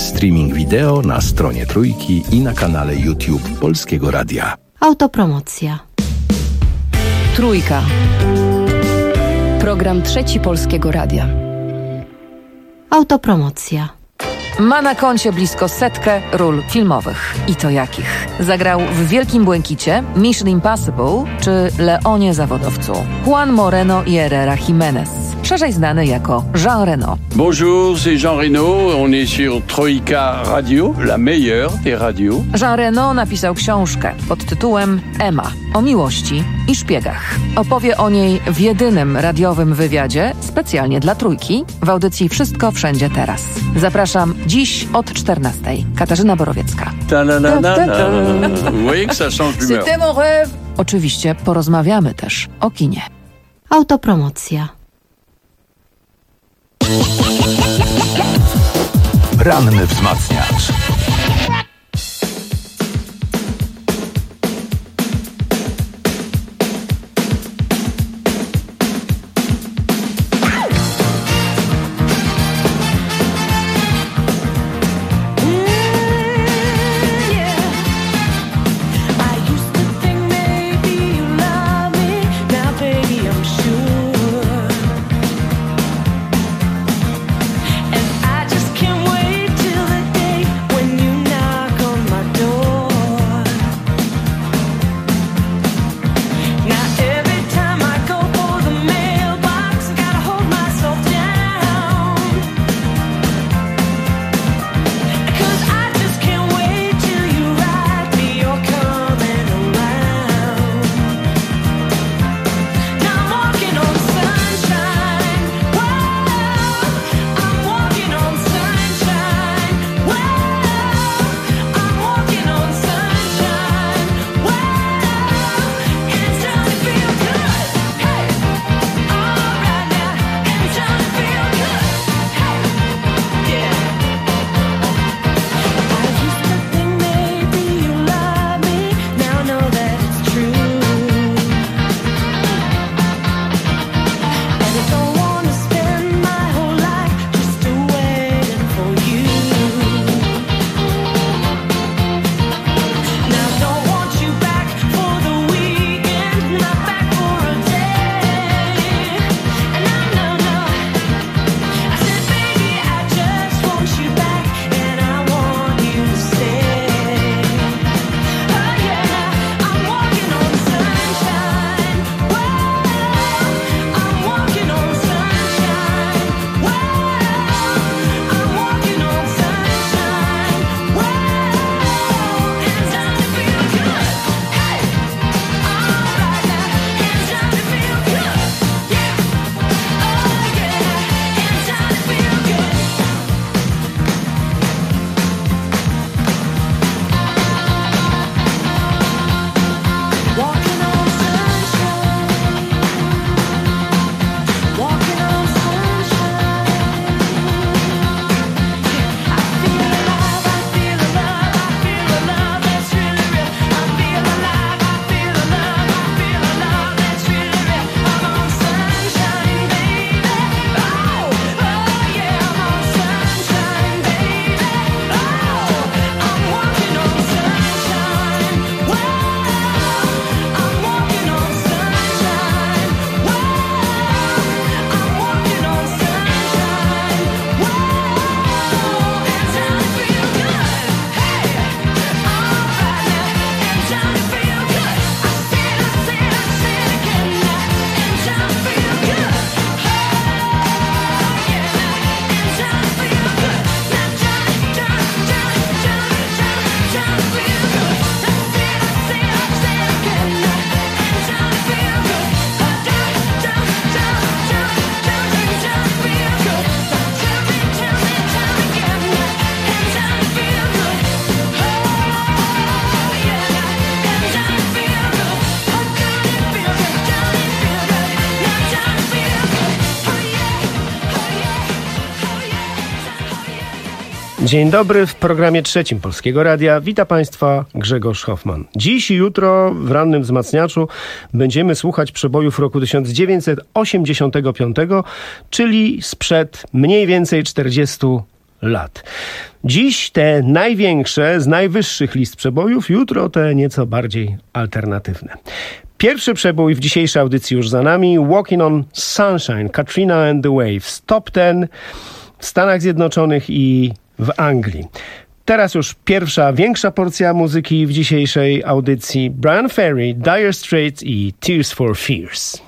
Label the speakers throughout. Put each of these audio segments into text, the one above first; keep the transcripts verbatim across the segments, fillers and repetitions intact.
Speaker 1: Streaming wideo na stronie Trójki i na kanale YouTube Polskiego Radia.
Speaker 2: Autopromocja.
Speaker 3: Trójka. Program Trzeci Polskiego Radia.
Speaker 2: Autopromocja.
Speaker 3: Ma na koncie blisko setkę ról filmowych. I to jakich? Zagrał w Wielkim Błękicie, Mission Impossible czy Leonie Zawodowcu. Juan Moreno y Herrera Jiménez, szerzej znany jako Jean Reno.
Speaker 4: Bonjour, c'est Jean Reno. On est sur Troika Radio, la meilleure des radios.
Speaker 3: Jean Reno napisał książkę pod tytułem Emma o miłości i szpiegach. Opowie o niej w jedynym radiowym wywiadzie specjalnie dla Trójki w audycji Wszystko Wszędzie Teraz. Zapraszam dziś od czternastej. Katarzyna Borowiecka. Oczywiście porozmawiamy też o kinie.
Speaker 2: Autopromocja.
Speaker 1: Ranny wzmacniacz.
Speaker 5: Dzień dobry, w programie trzecim Polskiego Radia. Witam Państwa, Grzegorz Hoffman. Dziś i jutro w rannym wzmacniaczu będziemy słuchać przebojów roku tysiąc dziewięćset osiemdziesiątego piątego, czyli sprzed mniej więcej czterdziestu lat. Dziś te największe z najwyższych list przebojów, jutro te nieco bardziej alternatywne. Pierwszy przebój w dzisiejszej audycji już za nami. Walking on Sunshine, Katrina and the Waves. Top ten w Stanach Zjednoczonych i w Anglii. Teraz już pierwsza, większa porcja muzyki w dzisiejszej audycji. Bryan Ferry, Dire Straits i Tears for Fears.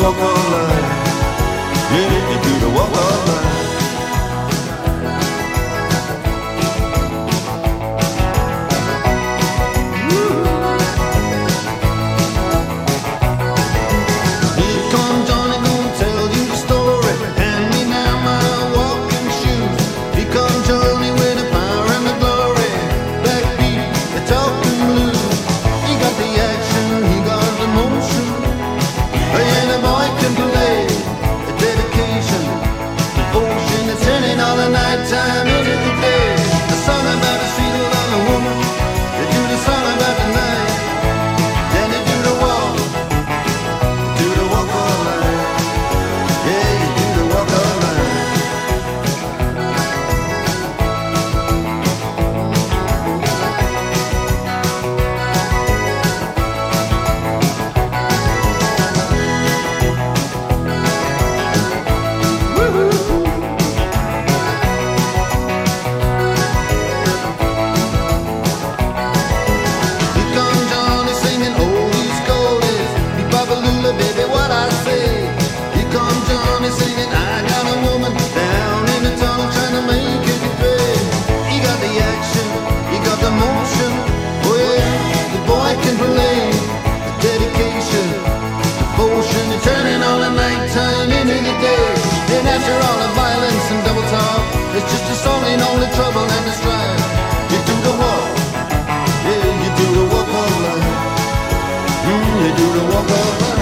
Speaker 6: walk of life. Yeah, you do the walk of life. It's just a song ain't only trouble and the strife. You do the walk, yeah, you do the walk of life. Mm, you do the walk of life.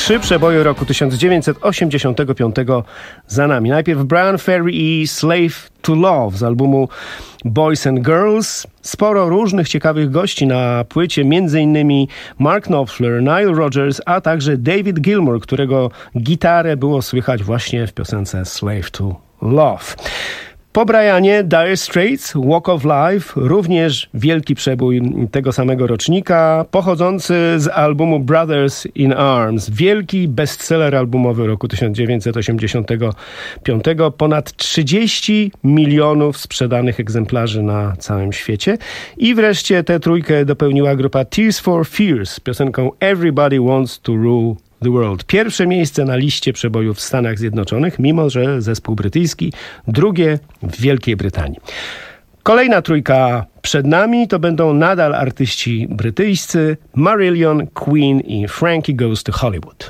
Speaker 5: Trzy przeboje roku tysiąc dziewięćset osiemdziesiątego piątego za nami. Najpierw Bryan Ferry i Slave to Love z albumu Boys and Girls. Sporo różnych ciekawych gości na płycie, między innymi Mark Knopfler, Nile Rodgers, a także David Gilmour, którego gitarę było słychać właśnie w piosence Slave to Love. Po Brianie Dire Straits, Walk of Life, również wielki przebój tego samego rocznika, pochodzący z albumu Brothers in Arms. Wielki bestseller albumowy roku tysiąc dziewięćset osiemdziesiątego piątego. Ponad trzydzieści milionów sprzedanych egzemplarzy na całym świecie. I wreszcie tę trójkę dopełniła grupa Tears for Fears z piosenką Everybody Wants to Rule the World. Pierwsze miejsce na liście przebojów w Stanach Zjednoczonych, mimo że zespół brytyjski, drugie w Wielkiej Brytanii. Kolejna trójka przed nami to będą nadal artyści brytyjscy, Marillion, Queen i Frankie Goes to Hollywood.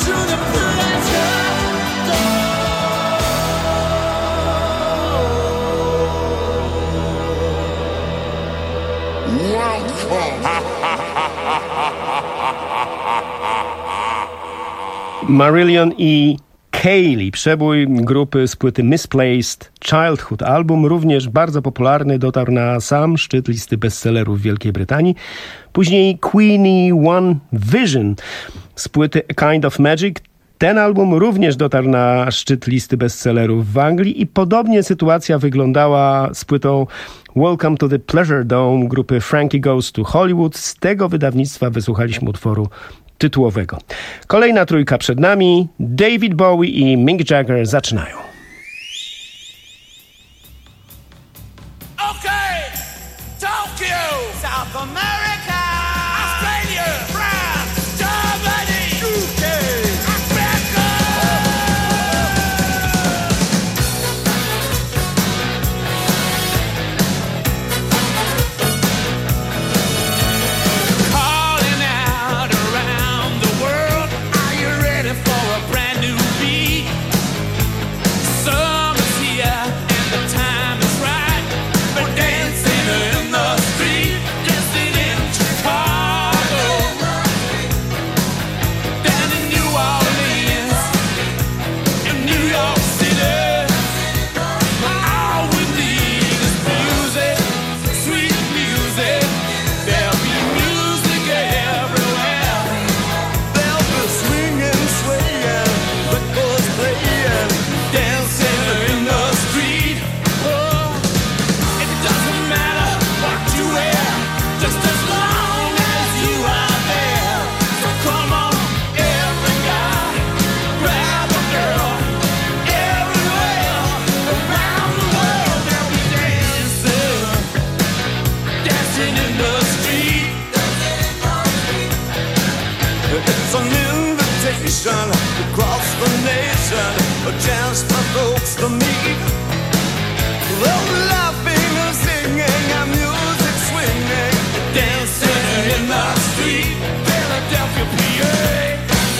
Speaker 5: Marillion i Kaylee, przebój grupy z płyty Misplaced Childhood. Album również bardzo popularny, dotarł na sam szczyt listy bestsellerów w Wielkiej Brytanii. Później Queenie One Vision z płyty A Kind of Magic. Ten album również dotarł na szczyt listy bestsellerów w Anglii i podobnie sytuacja wyglądała z płytą Welcome to the Pleasure Dome grupy Frankie Goes to Hollywood. Z tego wydawnictwa wysłuchaliśmy utworu tytułowego. Kolejna trójka przed nami. David Bowie i Mick Jagger zaczynają.
Speaker 7: Okay, Tokyo, South America, Australia, France, Germany, U K, Africa. Calling out around the world, are you ready for a brand new beat? Summer's here and the time is right. We're dancing in the street, dancing in Chicago, down in New Orleans, in New York City. All we need is music, sweet music. There'll be music everywhere. There'll be swinging, swaying, records playing, dancing in the street. Oh, it doesn't matter what you wear, just as long as you are there. So come on, every guy, grab a girl. Everywhere around the world they'll be dancing, dancing in the street. It's an invitation across the nation, a chance for folks to meet. They'll be laughing and singing and music swinging, dancing in the street. Philadelphia, P A,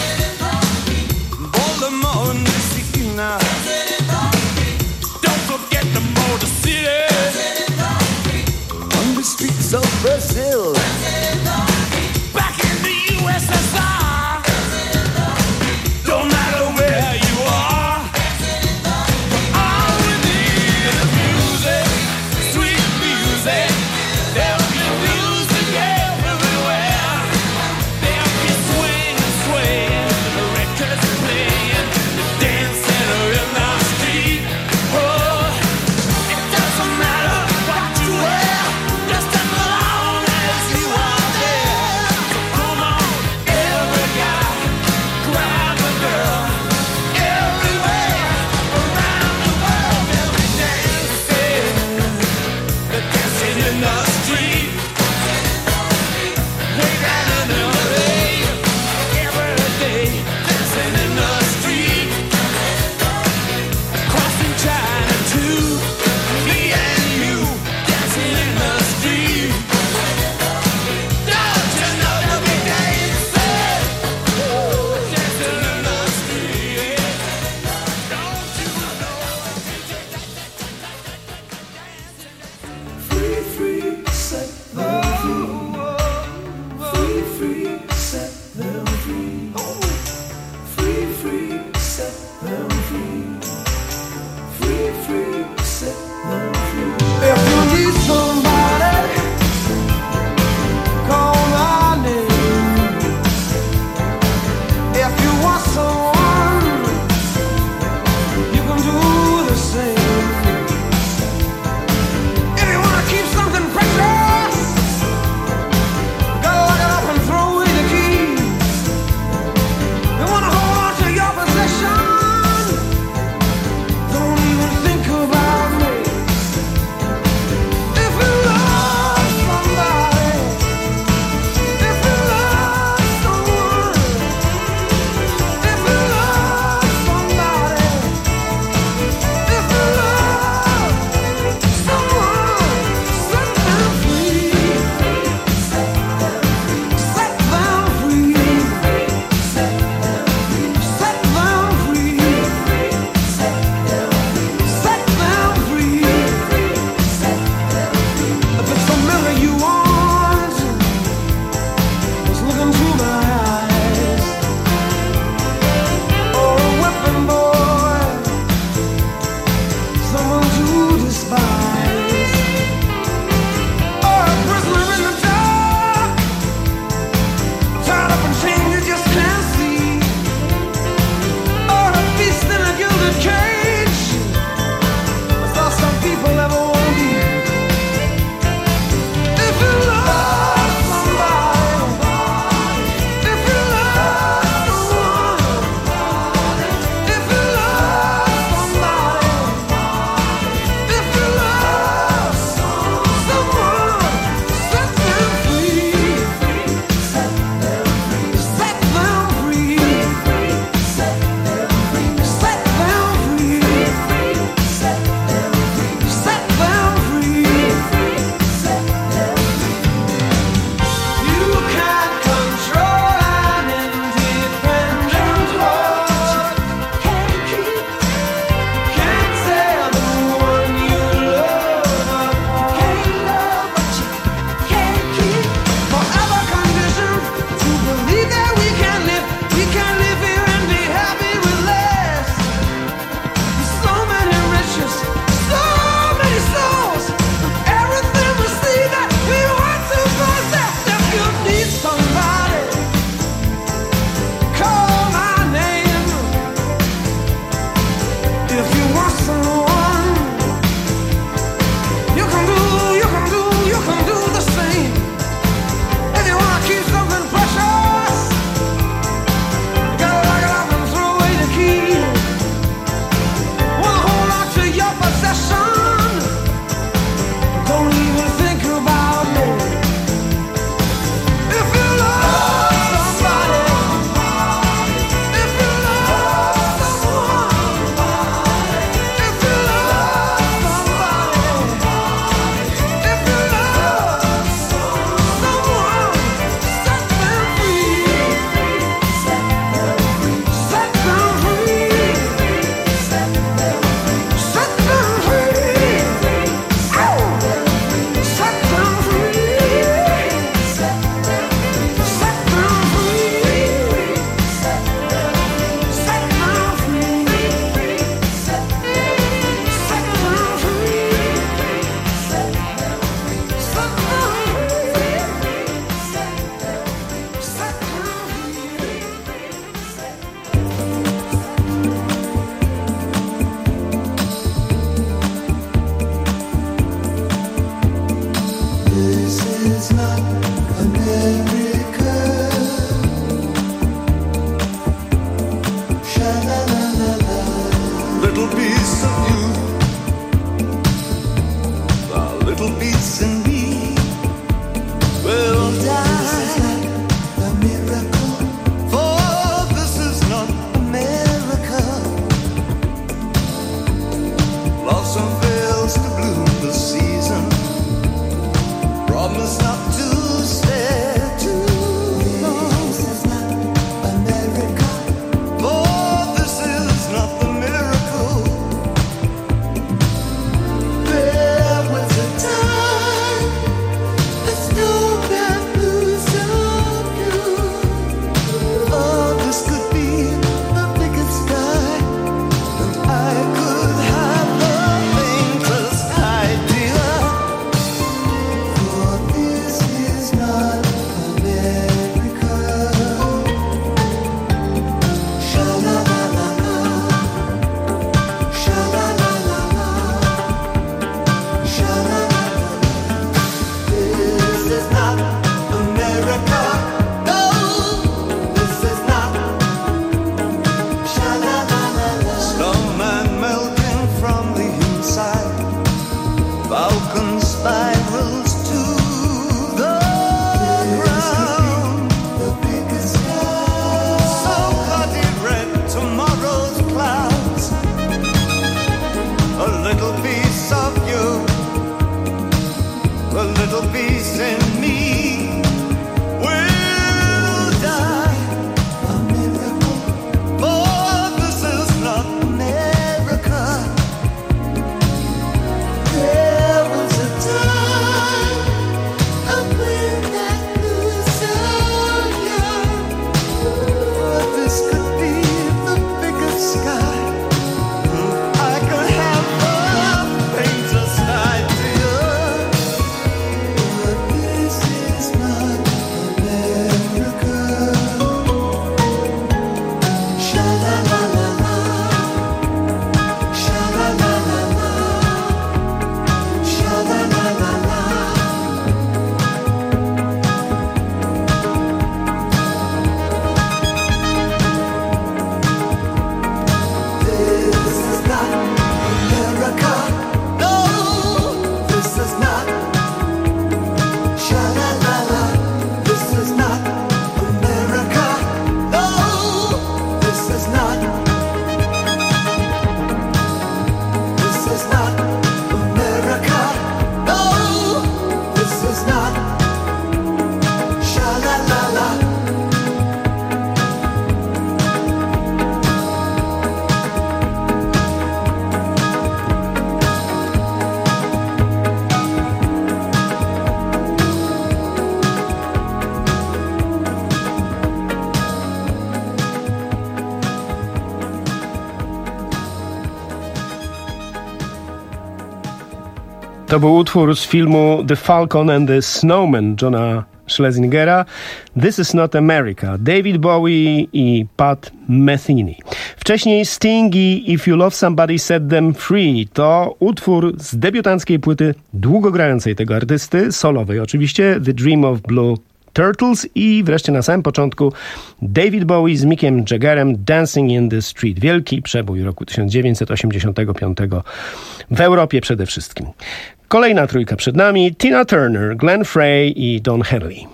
Speaker 7: Baltimore, Messina. Don't forget the Motor City, on the streets of Brazil, back in the U S S R. Don't matter where you are, all we need is music, sweet music. There'll be music everywhere. There'll be swing and swaying, the records playing, dancing in the street. Oh, it doesn't matter what you wear, just as long as
Speaker 5: To był utwór z filmu The Falcon and the Snowman Johna Schlesingera. This is not America. David Bowie i Pat Metheny. Wcześniej Sting i If You Love Somebody Set Them Free. To utwór z debiutanckiej płyty długogrającej tego artysty, solowej oczywiście, The Dream of Blue Turtles. I wreszcie na samym początku David Bowie z Mickiem Jaggerem, Dancing in the Street. Wielki przebój roku tysiąc dziewięćset osiemdziesiątego piątego w Europie przede wszystkim. Kolejna trójka przed nami: Tina Turner, Glenn Frey i Don Henley.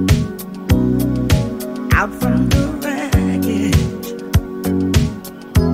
Speaker 8: Out from the wreckage,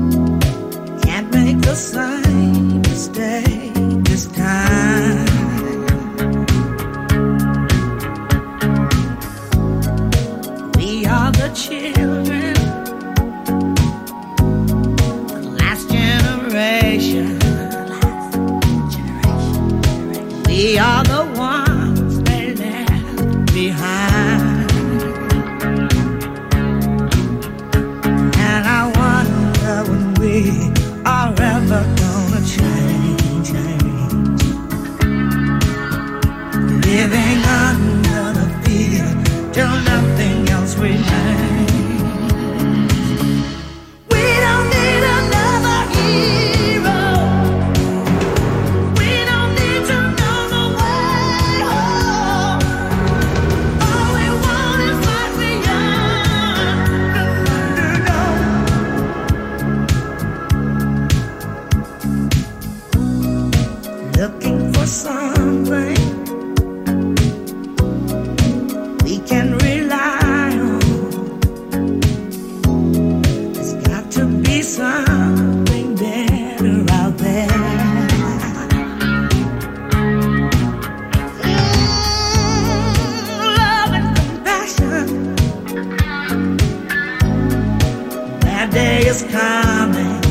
Speaker 8: day is coming.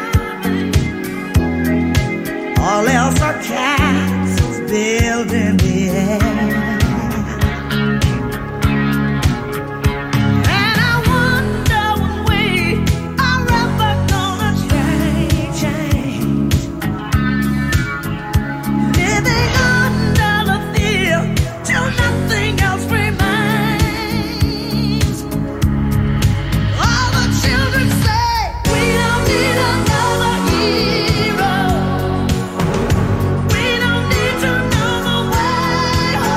Speaker 8: All else are castles built in the air.
Speaker 7: We don't need to know the way.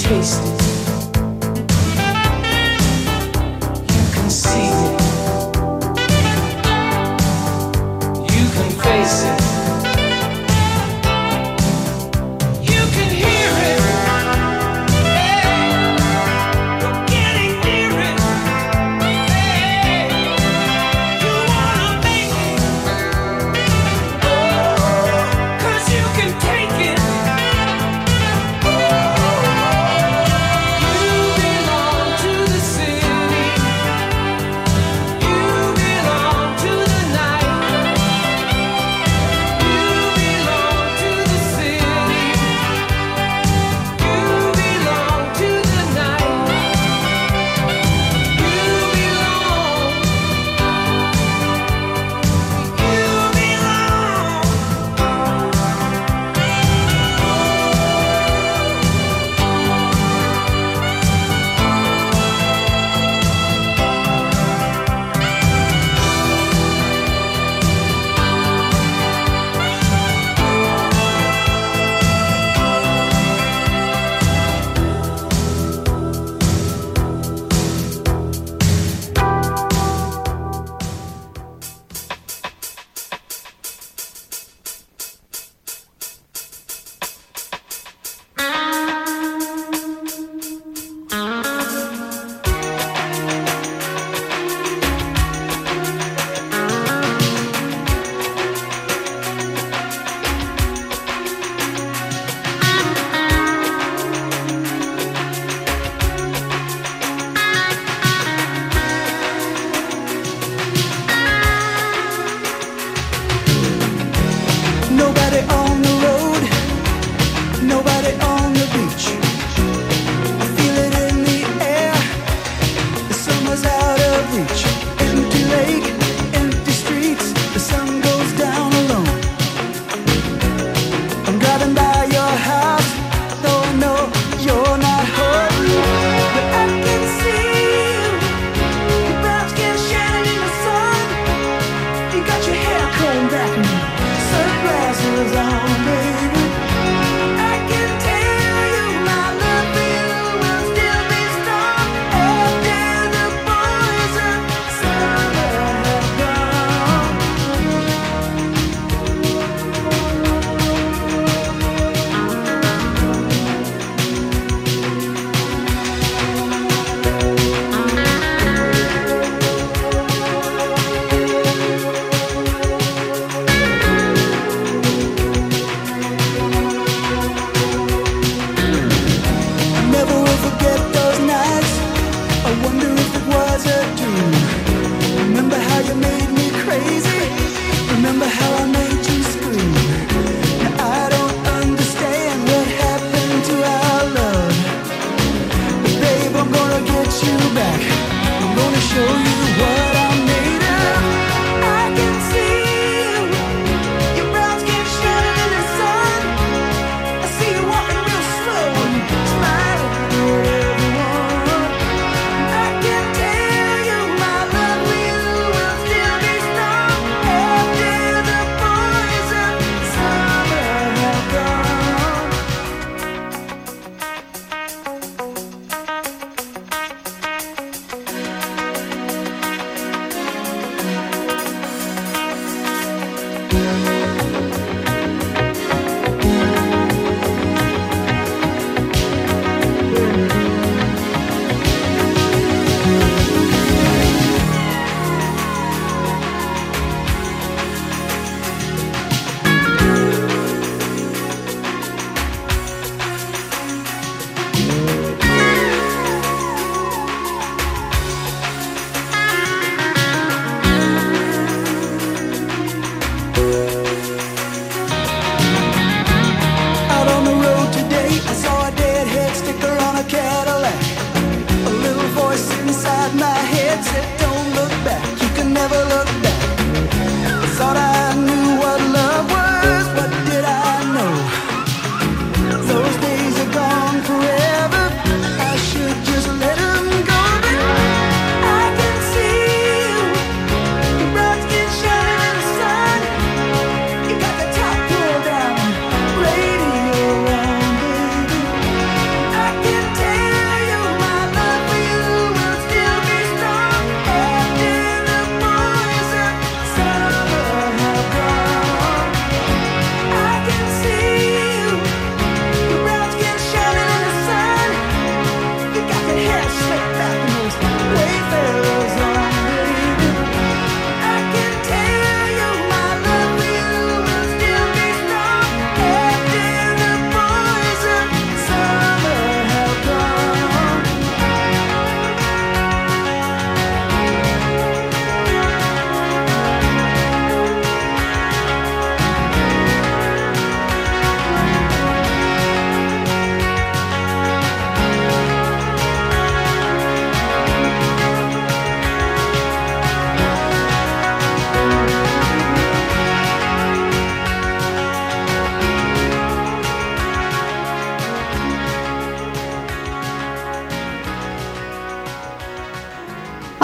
Speaker 9: taste it. You can see it. You can face it. You can hear it. Hey, you're getting near it. Hey, you wanna make it. Oh, 'cause you can take it. You belong to the city. You belong to the night. You belong to the city. You belong to the night. You belong. You nobody on the road, nobody on the beach. I feel it in the air, the summer's out of reach. Empty lake, empty streets, the sun goes down alone. I'm driving by your house, though I know you're not home. But I can see you, your brown skin shining in the sun. You got your hair combed back now, sunglasses on, baby. I can tell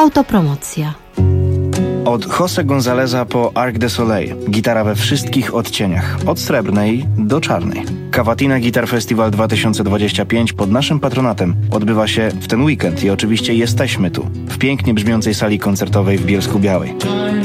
Speaker 2: Autopromocja.
Speaker 10: Od José Gonzáleza po Arc de Soleil. Gitara we wszystkich odcieniach. Od srebrnej do czarnej. Cavatina Guitar Festival dwa tysiące dwudziesty piąty pod naszym patronatem odbywa się w ten weekend i oczywiście jesteśmy tu, w pięknie brzmiącej sali koncertowej w Bielsku-Białej.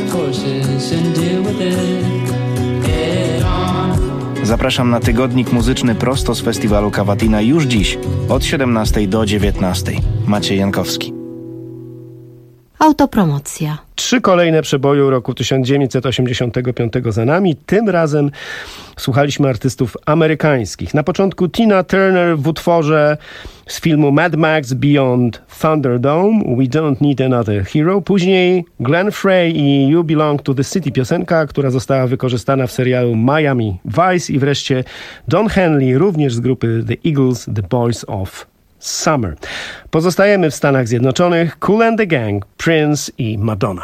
Speaker 10: Zapraszam na tygodnik muzyczny prosto z festiwalu Cavatina już dziś od siedemnastej do dziewiętnastej. Maciej Jankowski.
Speaker 2: Autopromocja.
Speaker 5: Trzy kolejne przeboje roku tysiąc dziewięćset osiemdziesiątego piątego za nami. Tym razem słuchaliśmy artystów amerykańskich. Na początku Tina Turner w utworze z filmu Mad Max Beyond Thunderdome, We Don't Need Another Hero. Później Glenn Frey i You Belong to the City, piosenka, która została wykorzystana w serialu Miami Vice. I wreszcie Don Henley, również z grupy The Eagles, The Boys of Summer. Pozostajemy w Stanach Zjednoczonych. Kool and the Gang, Prince i Madonna.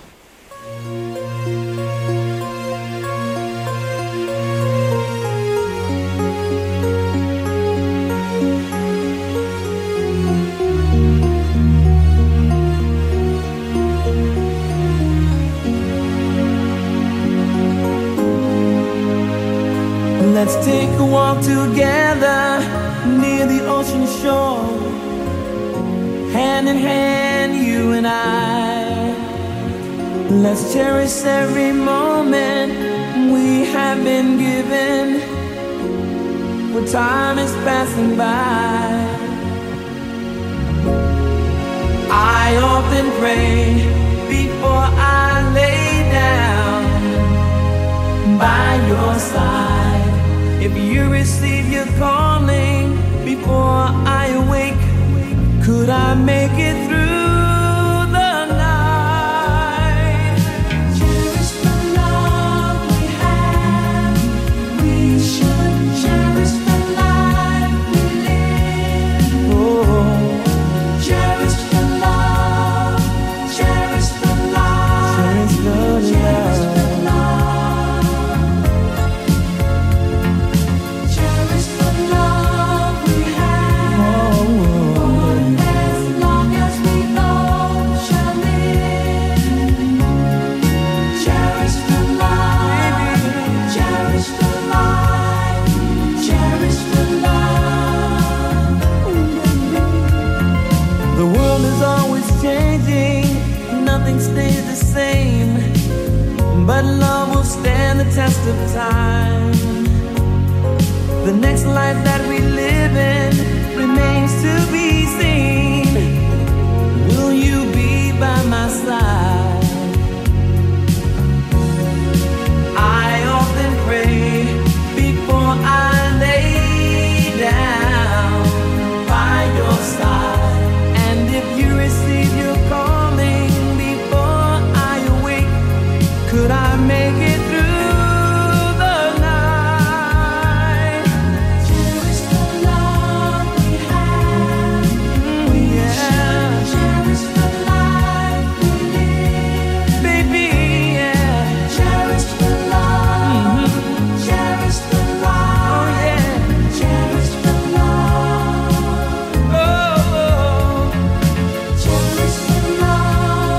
Speaker 9: Let's take a walk together near the ocean shore, hand in hand, you and I. Let's cherish every moment we have been given, where time is passing by. I often pray before I lay down by your side. If you receive your calling before I awake, could I make it through the night? Cherish the love we have. We should cherish the life we live. Oh, cherish the love, cherish the love, cherish the love. Cherish the stays the same, but love will stand the test of time. The next life that we live